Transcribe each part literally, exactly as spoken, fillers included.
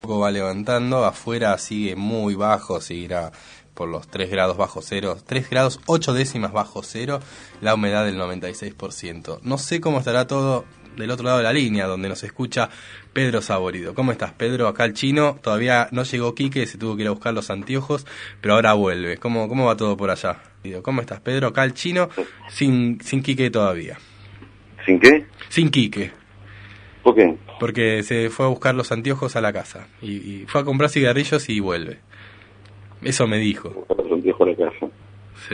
poco va levantando, afuera sigue muy bajo, seguirá por los tres grados bajo cero, tres grados ocho décimas bajo cero, la humedad del noventa y seis por ciento. No sé cómo estará todo del otro lado de la línea, donde nos escucha Pedro Saborido. ¿Cómo estás, Pedro? Acá el chino, todavía no llegó Quique, se tuvo que ir a buscar los anteojos, pero ahora vuelve. ¿Cómo, cómo va todo por allá? ¿Cómo estás, Pedro? Acá el chino, sin, sin Quique todavía. ¿Sin qué? Sin Quique. ¿Por qué? Porque se fue a buscar los anteojos a la casa y, y fue a comprar cigarrillos y vuelve. Eso me dijo. Los anteojos a la casa. Sí.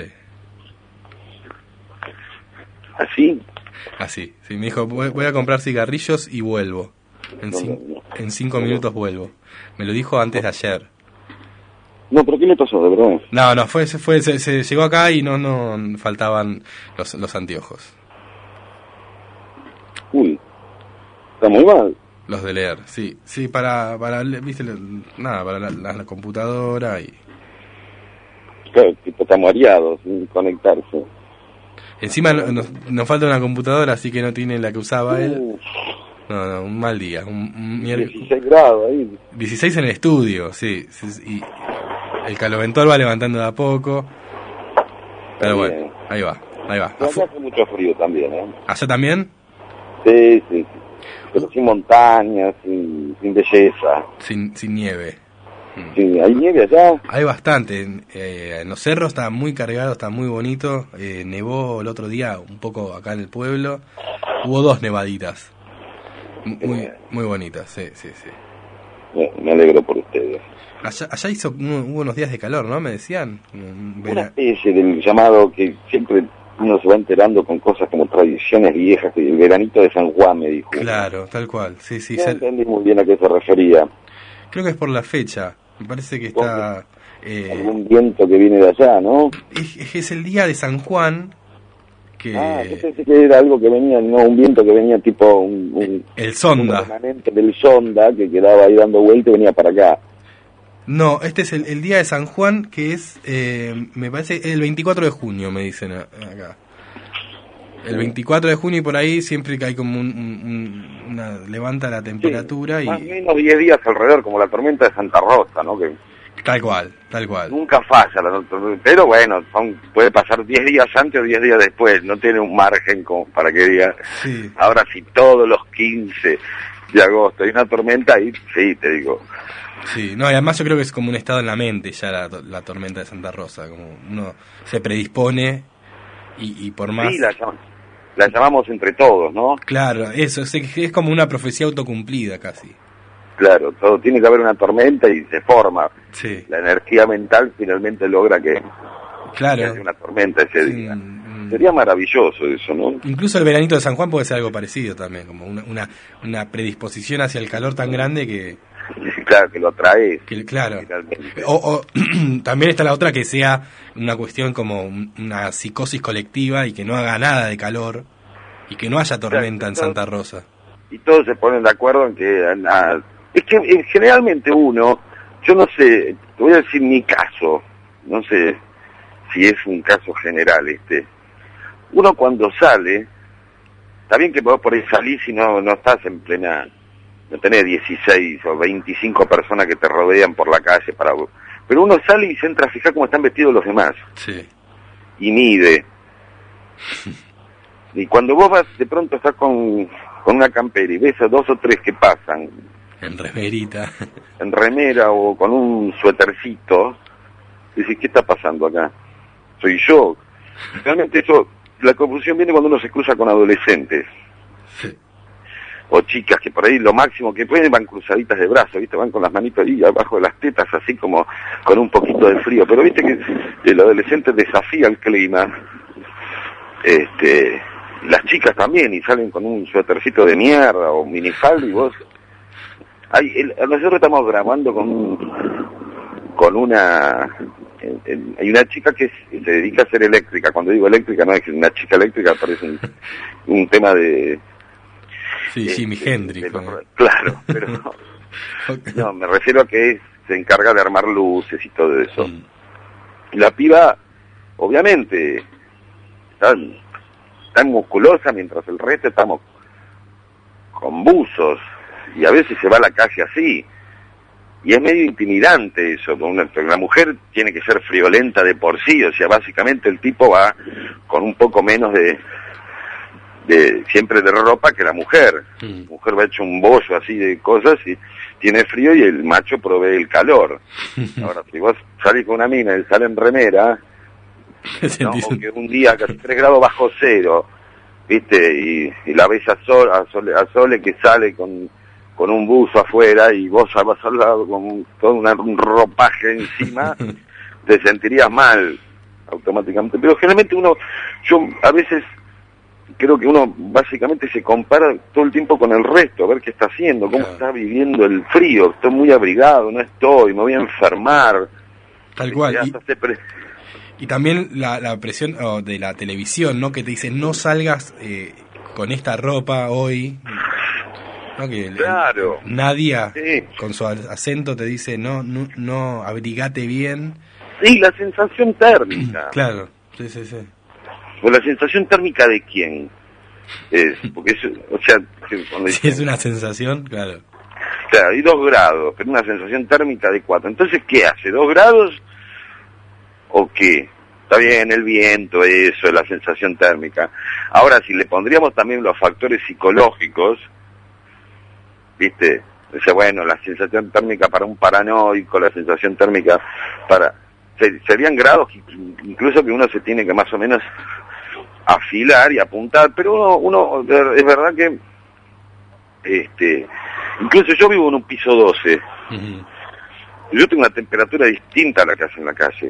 ¿Así? Así, sí, me dijo, voy, voy a comprar cigarrillos y vuelvo. En, No, cin- no, no. en cinco minutos vuelvo. Me lo dijo antes de ayer. No, pero ¿qué le pasó, de verdad? No, no, fue, se, fue, se, se llegó acá y no, no faltaban los, los anteojos. Uy, está muy mal. Los de leer, sí, sí, para, para, viste, nada, para la, la, la computadora y... Claro, tipo está mareado, sin conectarse. Encima no- nos, nos falta una computadora, así que no tiene la que usaba él. Uh, No, no, un mal día. Un, un mier- dieciséis grados ahí. dieciséis en el estudio, sí, sí, sí, y el caloventor va levantando de a poco. Pero Está bueno, bien. ahí va, ahí va. Pero acá Afu- hace mucho frío también, ¿eh? ¿Allá también? Sí, sí, sí. Pero sin montañas, sin, sin belleza. Sin, sin nieve. Mm. Sí, ¿hay nieve allá? Hay bastante. En, eh, en los cerros está muy cargado, está muy bonito. Eh, nevó el otro día un poco acá en el pueblo. Hubo dos nevaditas. M- Muy, muy bonitas, sí, sí, sí. Me, me alegro por ustedes. Allá, allá hizo, hubo unos días de calor, ¿no? Me decían. Un Una vera- especie del llamado que siempre uno se va enterando con cosas como tradiciones viejas, que el veranito de San Juan, me dijo. Claro, tal cual. Sí, sí. No se- entendí muy bien a qué se refería. Creo que es por la fecha. Me parece que está... Eh, Algún viento que viene de allá, ¿no? es, es el día de San Juan, que Ah, yo pensé que era algo que venía, no, un viento que venía tipo un, un, el un sonda. remanente del sonda que quedaba ahí dando vuelta y venía para acá. No, este es el, el día de San Juan, que es, eh, me parece, el veinticuatro de junio, me dicen a- acá. El veinticuatro de junio y por ahí siempre que hay como un, un- un- una, levanta la temperatura Más o y... menos diez días alrededor, como la tormenta de Santa Rosa, ¿no? Que Tal cual, tal cual. nunca falla, la tormenta, pero bueno, son, puede pasar diez días antes o diez días después, no tiene un margen como para que diga, Sí. ahora sí, todos los quince de agosto hay una tormenta, ahí sí, te digo. Sí, no, y además yo creo que es como un estado en la mente ya la, to- la tormenta de Santa Rosa, como uno se predispone y, y por más... Sí, la, llam- la llamamos entre todos, ¿no? Claro, eso, es, es como una profecía autocumplida casi. Claro, todo tiene que haber una tormenta y se forma. Sí, La energía mental finalmente logra que, que claro. haya una tormenta ese Sí, día. mm, Sería maravilloso eso, ¿no? incluso el veranito de San Juan puede ser algo parecido también, como una, una, una predisposición hacia el calor tan grande que, Claro, que lo atrae. que claro. Finalmente. O, o también está la otra que sea una cuestión como un- una psicosis colectiva y que no haga nada de calor y que no haya tormenta en Santa Rosa. Y todos se ponen de acuerdo en que... ah, es que eh, generalmente uno, yo no sé, te voy a decir mi caso, no sé si es un caso general este. Uno cuando sale, está bien que vos por ahí salís y no, no estás en plena... No tenés dieciséis o veinticinco personas que te rodean por la calle para vos. Pero uno sale y se entra a fijar cómo están vestidos los demás. Sí, Y mide. Y cuando vos vas, de pronto estás con, con una campera y ves a dos o tres que pasan en remerita. en remera o con un suétercito, decís, ¿qué está pasando acá? Soy yo. Realmente eso, la confusión viene cuando uno se cruza con adolescentes. Sí. O chicas que por ahí lo máximo que pueden van cruzaditas de brazos, ¿viste? Van con las manitos ahí abajo de las tetas, así como con un poquito de frío. Pero viste que el adolescente desafía el clima. Este, las chicas también, y salen con un suétercito de mierda o minifalda y vos... Hay, el, nosotros estamos grabando con un, con una... en- en- hay una chica que es- se dedica a ser eléctrica. Cuando digo eléctrica no es una chica eléctrica, parece un, un tema de... Sí, Jimi este, Hendrix. de los- ¿no? claro, pero no, no, me refiero a que es- se encarga de armar luces y todo eso. Mm. Y la piba, obviamente, tan, tan musculosa, mientras el resto estamos con buzos, y a veces se va a la calle así. y es medio intimidante eso, una, la mujer tiene que ser friolenta de por sí, o sea, básicamente el tipo va con un poco menos de, de siempre de ropa que la mujer, mm. la mujer va hecho un bollo así de cosas y tiene frío y el macho provee el calor. Ahora, si vos salís con una mina y sale en remera, ¿no? O que un día casi tres grados bajo cero, viste, y, y la ves a Sol, a Sole, a Sole que sale con, con un buzo afuera y vos vas al lado con todo una, un ropaje encima, te sentirías mal automáticamente. Pero generalmente uno, yo a veces creo que uno básicamente se compara todo el tiempo con el resto, a ver qué está haciendo, cómo claro. está viviendo el frío, estoy muy abrigado, no estoy, me voy a enfermar. Tal cual. Y, pre... y también la, la presión oh, de la televisión, ¿no? Que te dice, no salgas eh, con esta ropa hoy. ¿No? Que claro. El, Nadia, sí. con su acento, te dice, no, no, no, abrigate bien. Sí, la sensación térmica. Claro, sí, sí, sí. ¿O la sensación térmica de quién? Es, porque es, o sea... Si sí, es una sensación, claro. Claro, hay dos grados, pero una sensación térmica de cuatro. Entonces, ¿qué hace? ¿Dos grados o qué? Está bien, el viento, eso, la sensación térmica. Ahora, si le pondríamos también los factores psicológicos, ¿viste? O sea, bueno, la sensación térmica para un paranoico, la sensación térmica para... Serían grados que incluso que uno se tiene que más o menos afilar y apuntar, pero uno, uno es verdad que este incluso yo vivo en un piso doce. Uh-huh. Yo tengo una temperatura distinta a la que hace en la calle.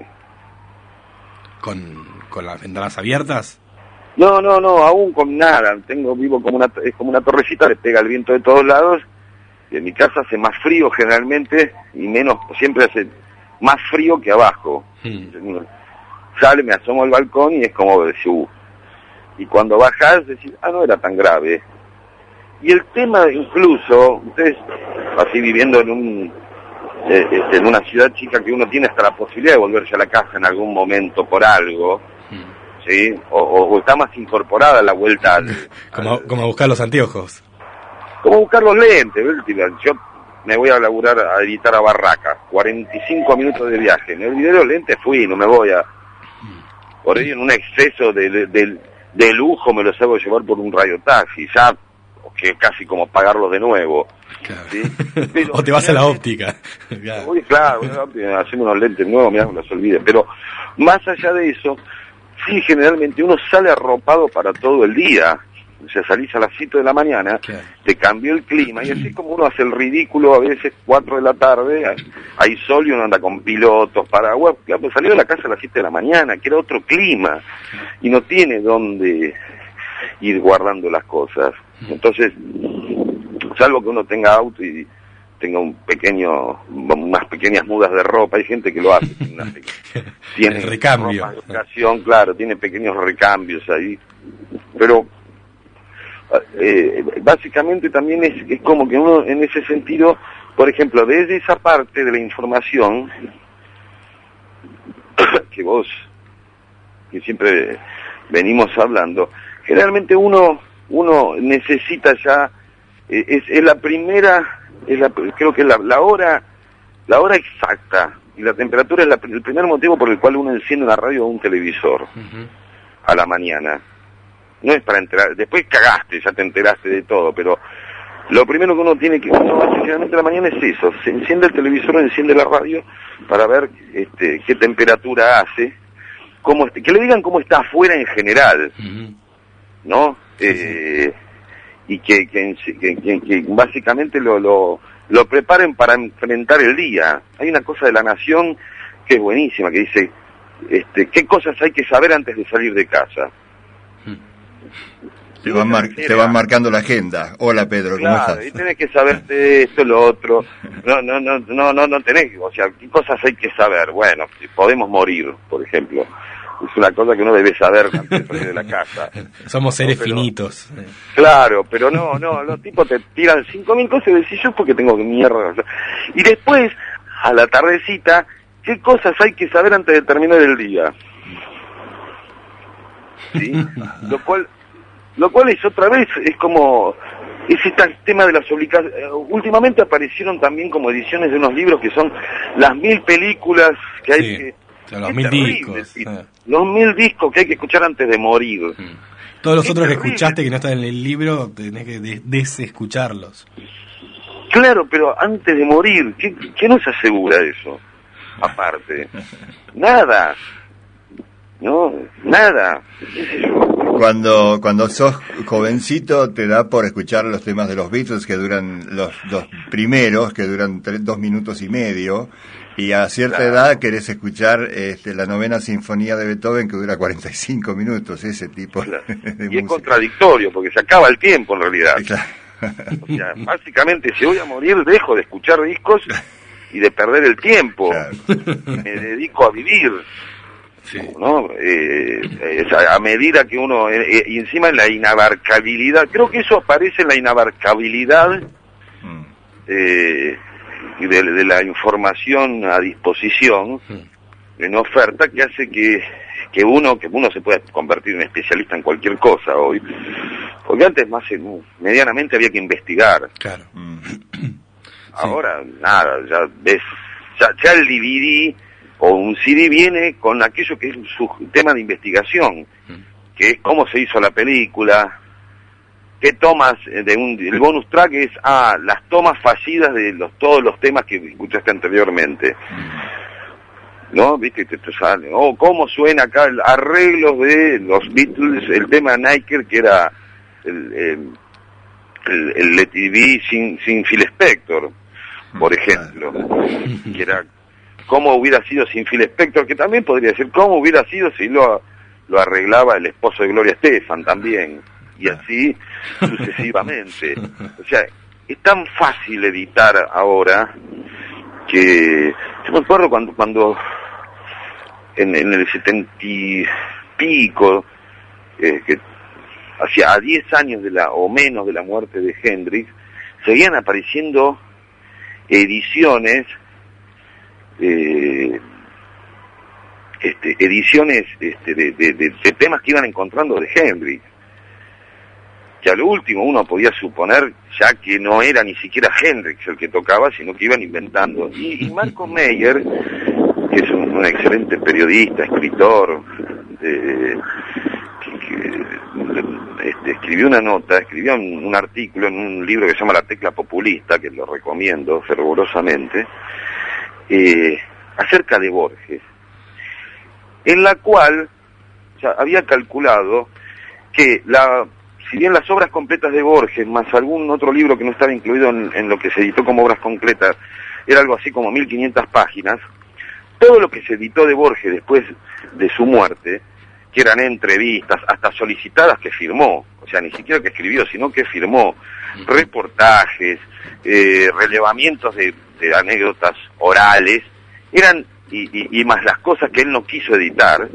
¿Con, con las ventanas abiertas? No, no, no, aún con nada. Tengo vivo como una es como una torrecita, le pega el viento de todos lados. Y en mi casa hace más frío generalmente y menos, siempre hace más frío que abajo. Hmm. Sale, me asomo al balcón y es como decir, uh. Y cuando bajás, decís, ah, no era tan grave. Y el tema, incluso, ustedes, así viviendo en un eh, en una ciudad chica que uno tiene hasta la posibilidad de volverse a la casa en algún momento por algo, hmm. ¿sí? O, o, o está más incorporada la vuelta al... como, al, como a buscar los anteojos. Como buscar los lentes, ¿ves? Yo me voy a laburar, a editar a Barraca, cuarenta y cinco minutos de viaje, me olvidé los lentes, fui, no me voy a... Por ahí en un exceso de, de, de, de lujo me los hago llevar por un radiotaxi, ya, que casi como pagarlos de nuevo. Claro. ¿Sí? Pero, o te vas a la óptica. Claro, voy, claro, hacemos unos lentes nuevos, mirá, me los olvidé. Pero más allá de eso, sí, generalmente uno sale arropado para todo el día. O sea, salís a las siete de la mañana, claro. Te cambió el clima, y así como uno hace el ridículo a veces cuatro de la tarde, hay sol y uno anda con pilotos, paraguas, claro, pues salió de la casa a las siete de la mañana, que era otro clima, y no tiene dónde ir guardando las cosas. Entonces, salvo que uno tenga auto y tenga un pequeño, unas pequeñas mudas de ropa, hay gente que lo hace, tiene, una, tiene el recambio. Ropa de ocasión, claro, tiene pequeños recambios ahí, pero... Eh, básicamente también es, es como que uno en ese sentido, por ejemplo, desde esa parte de la información que vos que siempre venimos hablando, generalmente uno uno necesita ya eh, es, es la primera es la, creo que la, la hora la hora exacta y la temperatura es la, el primer motivo por el cual uno enciende una radio o un televisor. Uh-huh. A la mañana. No es para enterar, después cagaste, ya te enteraste de todo, pero lo primero que uno tiene que, uno hace generalmente a la mañana es eso, se enciende el televisor o enciende la radio para ver este, qué temperatura hace, cómo, que le digan cómo está afuera en general, uh-huh. ¿no? Sí, eh, sí. Y que, que, que, que, que básicamente lo, lo, lo preparen para enfrentar el día. Hay una cosa de La Nación que es buenísima, que dice, este, ¿qué cosas hay que saber antes de salir de casa? Te van, mar- te van marcando la agenda. Hola Pedro, ¿cómo claro, estás? Y tenés que saberte esto, lo otro. No, no, no, no, no, no tenés, o sea, ¿qué cosas hay que saber? Bueno, si podemos morir, por ejemplo. Es una cosa que uno debe saber antes de salir de la casa. Somos seres no, pero, finitos. Claro, pero no, no, los tipos te tiran cinco mil cosas y decís yo porque tengo mierda. Y después, a la tardecita, ¿qué cosas hay que saber antes de terminar el día? ¿Sí? Lo cual Lo cual es otra vez, es como, es este tema de las obligaciones. Últimamente aparecieron también como ediciones de unos libros que son las mil películas que hay sí, que... o sea, los mil terrible, discos. Sí. Eh. Los mil discos que hay que escuchar antes de morir. Mm. Todos los es otros terrible. que escuchaste que no están en el libro, tenés que des desescucharlos. Claro, pero antes de morir, ¿qué, qué nos asegura eso? Aparte, nada, no, nada. Cuando cuando sos jovencito te da por escuchar los temas de los Beatles que duran, los, los primeros, que duran tres, dos minutos y medio, y a cierta claro. edad querés escuchar este, la novena sinfonía de Beethoven que dura cuarenta y cinco minutos, ese tipo claro. de y música. Es contradictorio, porque se acaba el tiempo en realidad. Claro. O sea, básicamente, si voy a morir, dejo de escuchar discos y de perder el tiempo. Claro. Me dedico a vivir. Sí. ¿No? Eh, eh, a medida que uno... Eh, y encima en la inabarcabilidad, creo que eso aparece en la inabarcabilidad mm. eh, de, de la información a disposición, mm. en oferta, que hace que, que uno que uno se pueda convertir en especialista en cualquier cosa hoy. Porque antes más medianamente había que investigar. Claro. Mm. Ahora, sí. nada, ya ves, ya, ya el D V D o un C D viene con aquello que es su tema de investigación, mm. que es cómo se hizo la película, qué tomas de un... El bonus track es, ah, las tomas fallidas de los todos los temas que escuchaste anteriormente. Mm. ¿No? ¿Viste? Te, te sale, oh, cómo suena acá el arreglo de los Beatles, el tema Nike, que era... el, el, el, el Let It Be sin, sin Phil Spector, por ejemplo, que era cómo hubiera sido sin Phil Spector, que también podría ser cómo hubiera sido si lo, lo arreglaba el esposo de Gloria Estefan también, y así sucesivamente. O sea, es tan fácil editar ahora que yo me acuerdo cuando, cuando en, en el setenta y pico, eh, que hacia a diez años de la o menos de la muerte de Hendrix, seguían apareciendo ediciones, eh, este, ediciones este, de, de, de, de temas que iban encontrando de Hendrix, que a lo último uno podía suponer ya que no era ni siquiera Hendrix el que tocaba, sino que iban inventando. Y, y Marco Meyer, que es un, un excelente periodista, escritor, eh, Este, escribió una nota, escribió un, un artículo en un libro que se llama La Tecla Populista, que lo recomiendo fervorosamente, eh, acerca de Borges, en la cual o sea, había calculado que, la, si bien las obras completas de Borges, más algún otro libro que no estaba incluido en, en lo que se editó como obras completas, era algo así como mil quinientas páginas, todo lo que se editó de Borges después de su muerte, que eran entrevistas, hasta solicitadas que firmó, o sea, ni siquiera que escribió, sino que firmó, reportajes, eh, relevamientos de, de anécdotas orales, eran, y, y, y más las cosas que él no quiso editar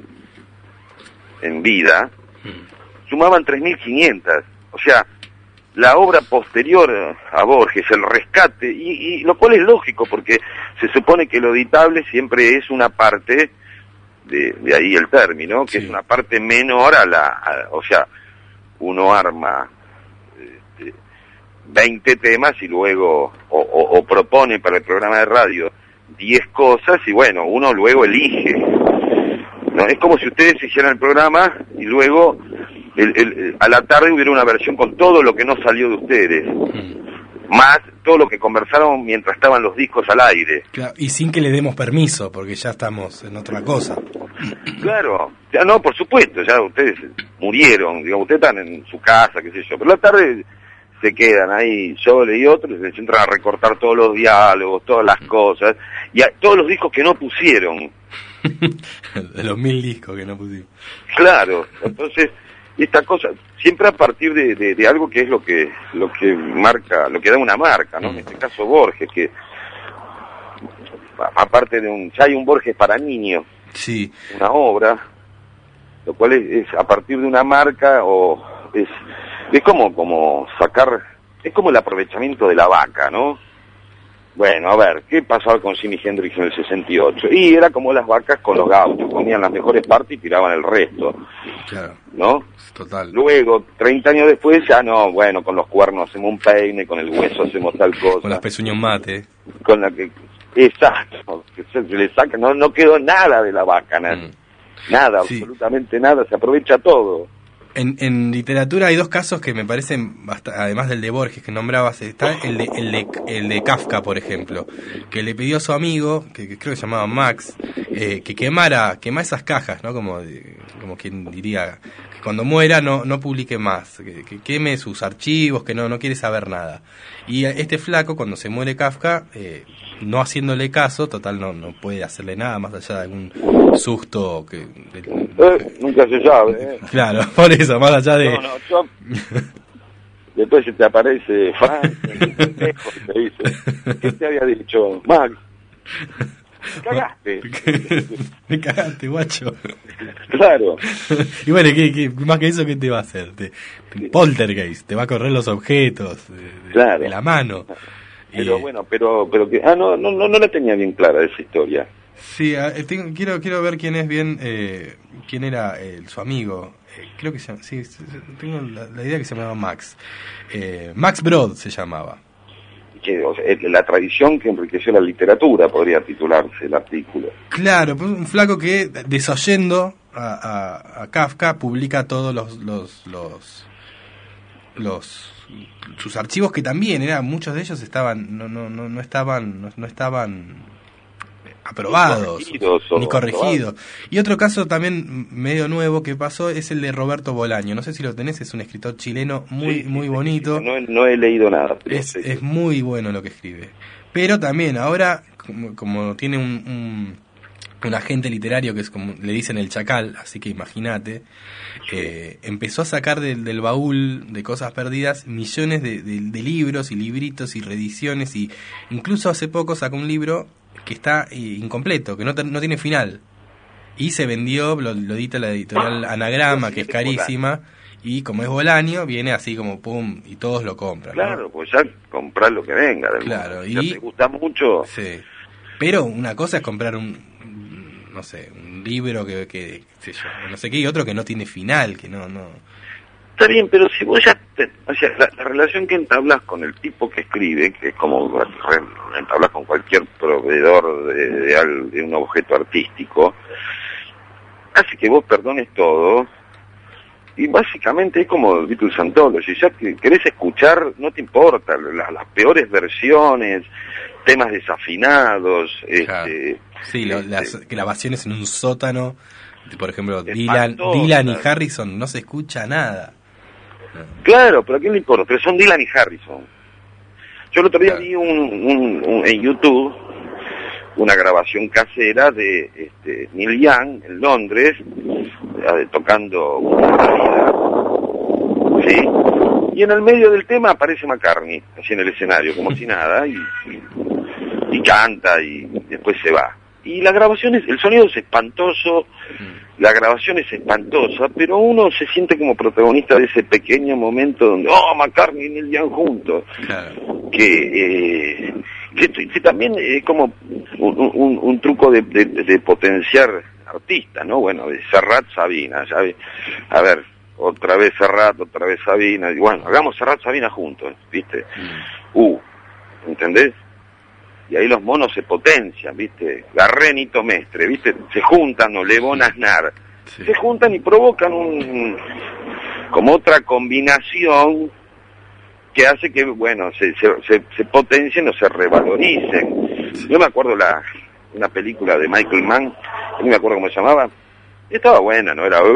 en vida, sumaban tres mil quinientas, o sea, la obra posterior a Borges, el rescate, y, y lo cual es lógico, porque se supone que lo editable siempre es una parte... De, de ahí el término, que sí. es una parte menor a la, a, o sea, uno arma este, veinte temas y luego, o, o, o propone para el programa de radio diez cosas y bueno, uno luego elige, ¿no? Es como si ustedes hicieran el programa y luego el, el, el, a la tarde hubiera una versión con todo lo que no salió de ustedes. Mm. Más todo lo que conversaron mientras estaban los discos al aire. Claro, y sin que le demos permiso, porque ya estamos en otra cosa. Claro, ya no, por supuesto, ya ustedes murieron, digamos, ustedes están en su casa, qué sé yo, pero la tarde se quedan ahí, Sole y otros, y se entran a recortar todos los diálogos, todas las cosas, y a, todos los discos que no pusieron. De los mil discos que no pusimos. Claro, entonces... esta cosa siempre a partir de, de, de algo que es lo que lo que marca, lo que da una marca, ¿no? En este caso Borges, que aparte de un, ya hay un Borges para niños, sí, una obra, lo cual es, es a partir de una marca o es es como como sacar, es como el aprovechamiento de la vaca, ¿no? Bueno, a ver, ¿qué pasaba con Jimi Hendrix en el sesenta y ocho? Y era como las vacas con los gauchos, ponían las mejores partes y tiraban el resto. Claro. ¿No? Total. Luego, treinta años después, ya no, bueno, con los cuernos hacemos un peine, con el hueso hacemos tal cosa. Con las pezuñas mate. Con la que, exacto, que se, se le saca, no, no quedó nada de la vaca, nada, mm. nada sí. absolutamente nada, se aprovecha todo. En, en literatura hay dos casos que me parecen, basta, además del de Borges que nombrabas, está el de, el de, el de Kafka, por ejemplo, que le pidió a su amigo, que, que creo que se llamaba Max, eh, que quemara, quema esas cajas, ¿no? Como, como quien diría, que cuando muera no, no publique más, que, que queme sus archivos, que no, no quiere saber nada. Y este flaco, cuando se muere Kafka, eh, no haciéndole caso, total no, no puede hacerle nada más allá de algún susto que... De, eh, nunca se sabe, ¿eh? Claro, por eso, más allá de... No, no, yo... Después se te aparece Frank, y te dice, ¿qué te había dicho? Max, me cagaste. Me cagaste, guacho. Claro. Y bueno, ¿qué, qué, más que eso, ¿qué te va a hacer? Te, te, poltergeist, te va a correr los objetos de, claro. de la mano. Pero y, bueno, pero pero que ah no no no no la tenía bien clara esa historia. Sí, eh, tengo, quiero quiero ver quién es bien eh, quién era eh, su amigo. Eh, creo que se, sí, tengo la, la idea que se llamaba Max. Eh, Max Brod se llamaba. Que, o sea, la tradición que enriqueció la literatura podría titularse el artículo. Claro, pues un flaco que desoyendo a, a, a Kafka publica todos los los los los sus archivos, que también eran, muchos de ellos estaban no no no, no estaban no, no estaban aprobados ni corregidos, ni corregidos. Y otro caso también medio nuevo que pasó es el de Roberto Bolaño, no sé si lo tenés, es un escritor chileno muy sí, muy sí, bonito. Sí, no, no he leído nada. Es, sí, es muy bueno lo que escribe, pero también ahora como, como tiene un, un un agente literario que es como le dicen el Chacal, así que imagínate, eh, empezó a sacar del, del baúl de cosas perdidas millones de, de, de libros y libritos y reediciones, y incluso hace poco sacó un libro que está eh, incompleto, que no, no tiene final, y se vendió, lo, lo edita la editorial Anagrama, que es carísima, y como es Bolaño, viene así como pum, y todos lo compran. Claro, ¿no? Pues ya comprar lo que venga del claro, mundo. Y ya te gusta mucho. Sí, pero una cosa es comprar un no sé, un libro que, que sé yo, no sé qué, y otro que no tiene final, que no, no... Está bien, pero si vos ya, te, o sea, la, la relación que entablas con el tipo que escribe, que es como entablas con cualquier proveedor de, de, de un objeto artístico, hace que vos perdones todo, y básicamente es como Beatles Anthology, ya que querés escuchar, no te importa, la, las peores versiones, temas desafinados, claro. este... Sí, lo, las grabaciones en un sótano, por ejemplo, Dylan, Dylan y Harrison, no se escucha nada. Claro, pero ¿a quién le importa? Pero son Dylan y Harrison. Yo el otro día claro. vi un, un, un, en YouTube una grabación casera de este, Neil Young en Londres, eh, tocando una vida, ¿sí? Y en el medio del tema aparece McCartney, así en el escenario, como si nada, y, y, y canta y después se va. Y la grabación es, el sonido es espantoso, la grabación es espantosa, pero uno se siente como protagonista de ese pequeño momento donde, oh, McCartney y Neil Young juntos, claro. que, eh, que, que también es como un, un, un truco de, de, de potenciar artistas, ¿no? Bueno, de Serrat, Sabina, ¿sabes? A ver, otra vez Serrat, otra vez Sabina, y bueno, hagamos Serrat, Sabina juntos, ¿viste? Mm. Uh, ¿entendés? Y ahí los monos se potencian, ¿viste? Garrenito Mestre, ¿viste? Se juntan, o Lebón Aznar, sí. Se juntan y provocan un como otra combinación que hace que, bueno, se, se, se, se potencien o se revaloricen. Sí. Yo me acuerdo la una película de Michael Mann, no me acuerdo cómo se llamaba, estaba buena, ¿no? Era...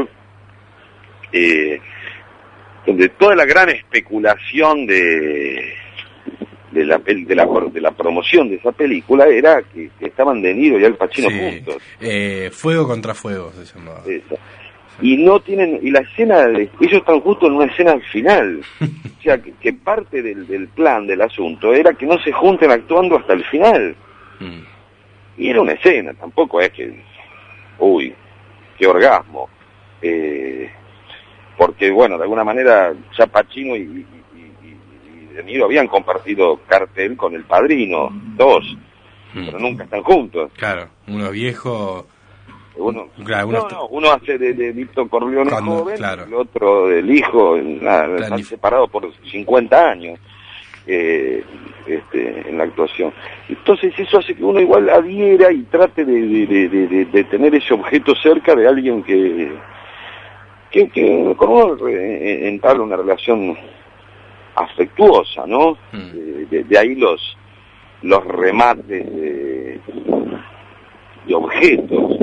Eh, donde toda la gran especulación de... De la, de, la, de la promoción de esa película era que, que estaban De Niro y Al Pacino sí, juntos. Eh, fuego contra Fuego se llamaba. Eso. Y no tienen, y la escena, de, ellos están justo en una escena al final. O sea, que, que parte del, del plan del asunto era que no se junten actuando hasta el final. Mm. Y era una escena, tampoco es que, uy, qué orgasmo. Eh, porque, bueno, de alguna manera ya Pacino y... De Niro habían compartido cartel con El Padrino, dos, mm. pero nunca están juntos. Claro, uno viejo... Uno, claro, uno, no, no, uno hace de, de Vito Corleone cuando, joven, claro. el otro del hijo, nada, Claro, están separados por cincuenta años eh, este, en la actuación. Entonces eso hace que uno igual adhiera y trate de, de, de, de, de tener ese objeto cerca de alguien que, que, que con uno entabla una relación afectuosa, ¿no? Mm. De, de, de ahí los, los remates de, de objetos.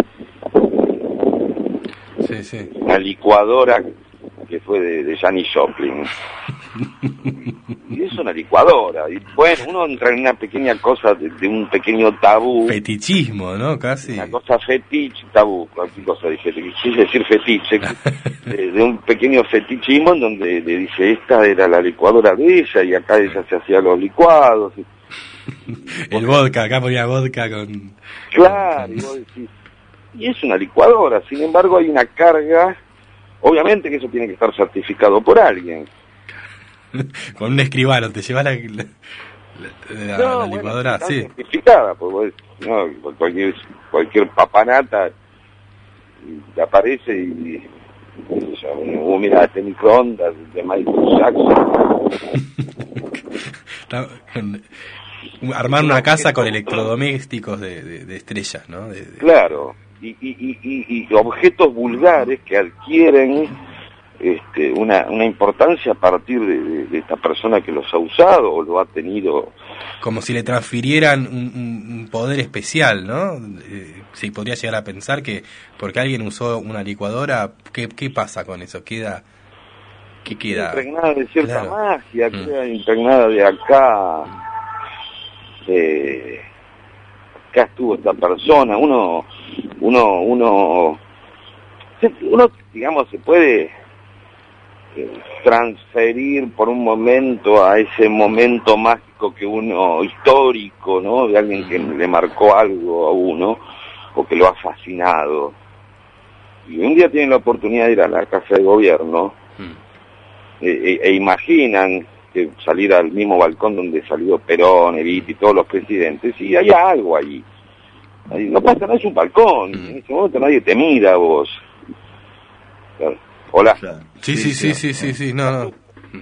Sí, sí. Una licuadora que fue de, de Janis Joplin. Y es una licuadora. Y bueno, uno entra en una pequeña cosa de, de un pequeño tabú. Fetichismo, ¿no? Casi. Una cosa fetiche, tabú, cualquier cosa dije, quise decir fetiche, de, de un pequeño fetichismo en donde le dice, esta era la licuadora de ella y acá ella se hacía los licuados. Y, el vodka, acá ponía vodka con... Claro, y vos decís, y es una licuadora, sin embargo hay una carga, obviamente que eso tiene que estar certificado por alguien. Con un escribano, te llevas la, la, la, no, la licuadora, bueno, sí. Certificada, pues no, cualquier, cualquier papanata te aparece y, y yo, oh, mira, este microondas de Michael Jackson. Armar una casa con electrodomésticos de, de, de estrellas, ¿no? De, de... Claro. Y, y, y, y objetos vulgares que adquieren este, una, una importancia a partir de, de, de esta persona que los ha usado o lo ha tenido. Como si le transfirieran un, un poder especial, ¿no? Eh, sí, podría llegar a pensar que porque alguien usó una licuadora, ¿qué, qué pasa con eso? ¿Queda? ¿Qué queda? Impregnada de cierta claro. magia, mm. queda impregnada de acá. Eh, acá estuvo esta persona, uno, uno, uno, uno, digamos, se puede eh, transferir por un momento a ese momento mágico que uno, histórico, ¿no? De alguien que le marcó algo a uno, o que lo ha fascinado. Y un día tienen la oportunidad de ir a la Casa de Gobierno, mm. e, e, e imaginan que salir al mismo balcón donde salió Perón, Evita y todos los presidentes, y hay algo ahí. ahí no pasa nada, es un balcón, mm. en ese momento nadie te mira a vos. Hola. Sí, sí, sí, sí, sí, sí, no, no.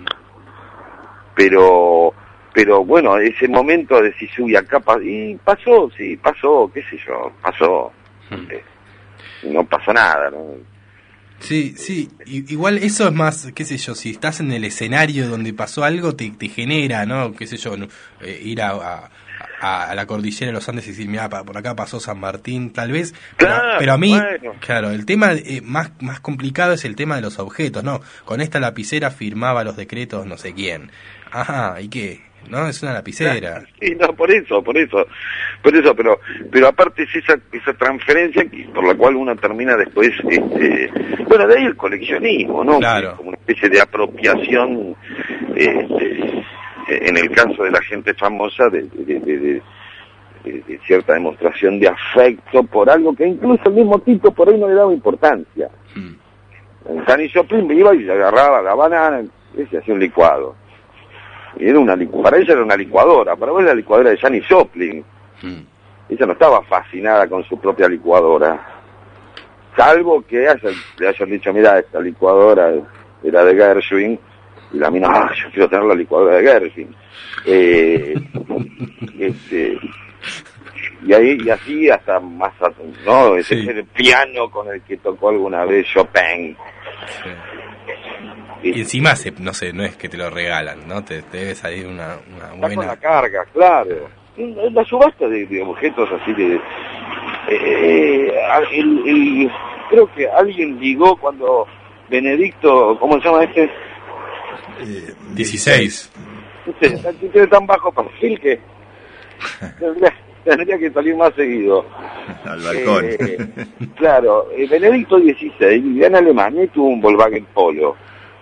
Pero, pero bueno, ese momento de si subí acá, y pasó, sí, pasó, qué sé yo, pasó. Mm. No pasó nada, ¿no? Sí, sí, igual eso es más, qué sé yo, si estás en el escenario donde pasó algo, te, te genera, ¿no? Qué sé yo, eh, ir a, a, a la cordillera de los Andes y decir, mira, por acá pasó San Martín, tal vez, pero, claro, pero a mí, bueno. claro, el tema eh, más, más complicado es el tema de los objetos, ¿no? Con esta lapicera firmaba los decretos no sé quién. Ajá, ¿y qué? No, es una lapicera. Sí, no, por eso, por eso, por eso, pero, pero aparte es esa, esa transferencia que, por la cual uno termina después, este, bueno, de ahí el coleccionismo, ¿no? Claro. Como una especie de apropiación, este, en el caso de la gente famosa, de, de, de, de, de, de cierta demostración de afecto por algo que incluso el mismo tipo por ahí no le daba importancia. Hmm. Janis Joplin iba y agarraba la banana y se hacía un licuado. Era una licu- para ella era una licuadora, para vos la licuadora de Janis Joplin. Mm. Ella no estaba fascinada con su propia licuadora, salvo que haya, le hayan dicho, mira, esta licuadora era de Gershwin, y la mina, ah, yo quiero tener la licuadora de Gershwin. Eh, este, y ahí y así hasta más, ¿no? Ese sí. El piano con el que tocó alguna vez Chopin. Sí. Y encima, se, no sé, no es que te lo regalan, ¿no? Te, te debe salir una, una buena... Está con la carga, claro. La subasta de, de objetos así de... Eh, el, el, creo que alguien ligó cuando Benedicto, ¿cómo se llama este? Eh, dieciséis. Tiene tan bajo perfil que tendría, tendría que salir más seguido. Al balcón. Eh, claro, eh, Benedicto dieciséis vivía en Alemania y tuvo un Volkswagen Polo.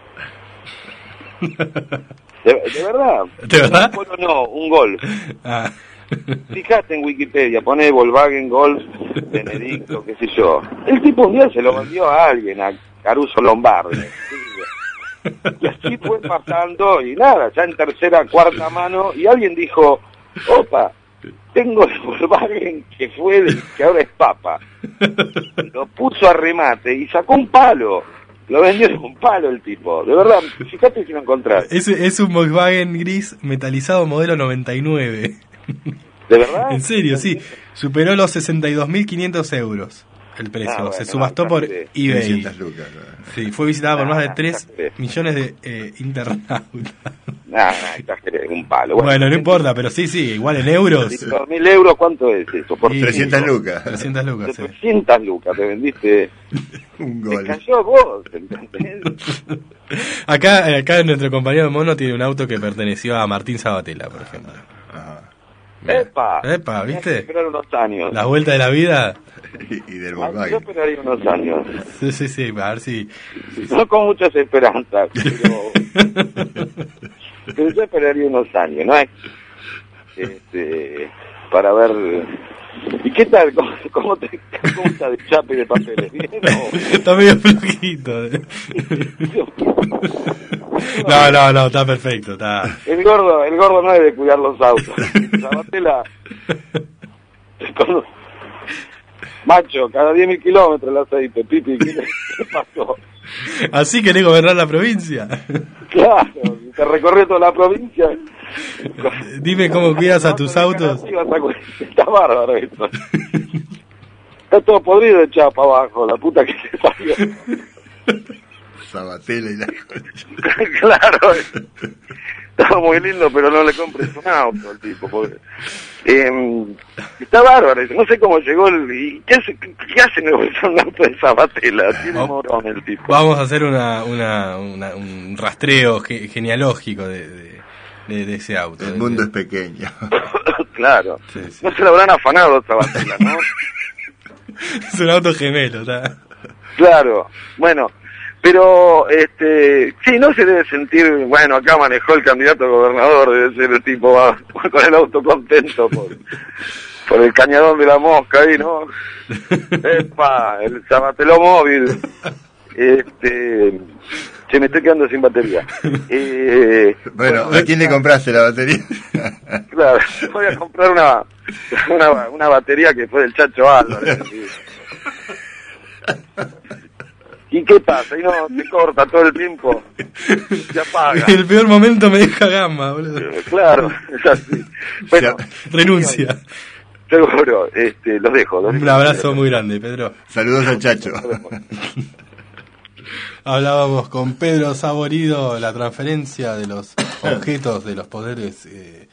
De, de verdad. ¿De verdad? Un Polo no, un Golf. Ah. Fíjate en Wikipedia, pone Volkswagen Golf, Benedicto, qué sé yo. El tipo un día se lo vendió a alguien, a Caruso Lombardi. Y así fue pasando, y nada, ya en tercera, cuarta mano, y alguien dijo, opa, tengo el Volkswagen que fue el que ahora es papa. Lo puso a remate y sacó un palo. Lo vendió con un palo el tipo. De verdad, fíjate si lo encontrás. Es, es un Volkswagen gris metalizado modelo noventa y nueve. ¿De verdad? En serio, sí. Superó los sesenta y dos mil quinientos euros el precio. Ah, bueno, se subastó no, por de eBay. trescientas lucas. Sí, fue visitada por Ah, más de tres exageré. millones de eh, internautas. Nada, nah, exageré, un palo. Bueno, no importa, pero sí, sí, igual en euros. Dos mil euros, ¿cuánto es eso? Por Y- trescientas lucas. trescientas lucas, sí. trescientas lucas te vendiste. Un Te gol. cayó vos, ¿entendés? Acá, acá nuestro compañero Mono tiene un auto que perteneció a Martín Sabatella, por ejemplo. Ajá. ¡Epa! Epa, Tenés que ¿viste? esperar unos años. Las vueltas de la vida. Y, y del Ah, Yo Volkswagen. esperaría unos años. Sí, sí, sí, a ver si... si- si- No con muchas esperanzas, pero, pero yo esperaría unos años, ¿no? Este, para ver... ¿Y qué tal? ¿Cómo, cómo te cómo está de chape de papeles? ¿Bien o...? Está medio flojito. No, no, no, está perfecto, está... El gordo, el gordo no debe cuidar los autos. Sabatella... con- Macho, cada diez mil kilómetros el aceite, Pipi, ¿qué, le- qué pasó? ¿Así querés gobernar la provincia? Claro, te recorrió toda la provincia. Dime cómo cuidas a tus autos. Está bárbaro esto. Está todo podrido de chapa abajo, la puta que se salió. Sabatella y la concha. Claro, estaba muy lindo, pero no le compres un auto al tipo. Porque, eh, está bárbaro, no sé cómo llegó el... ¿Y qué hace, qué hace negociar un auto de Sabatella? Tiene morón el tipo. Vamos a hacer una, una, una- un rastreo ge- genealógico de, de, de- de ese auto. El De- mundo de- es pequeño. Claro. Sí, sí. No se lo habrán afanado a Sabatella, ¿no? Es un auto gemelo, ¿está? Claro, bueno, pero este sí, no se debe sentir, bueno, acá manejó el candidato a gobernador, debe ser el tipo va con el auto contento por, por el cañadón de la mosca ahí, ¿no? Epa, el Sabateló móvil, este, se me estoy quedando sin batería. Eh, Bueno, ¿a quién le compraste la batería? claro, voy a comprar una, una, una batería que fue del Chacho Álvarez. ¿Y qué pasa? Y no, se corta todo el tiempo, se apaga. En el peor momento me deja gama, boludo. Claro, es así. Bueno, Renuncia. seguro, este, los dejo. Los Un dejo. abrazo muy grande, Pedro. Saludos al Chacho. Hablábamos con Pedro Saborido, la transferencia de los objetos, de los poderes eh,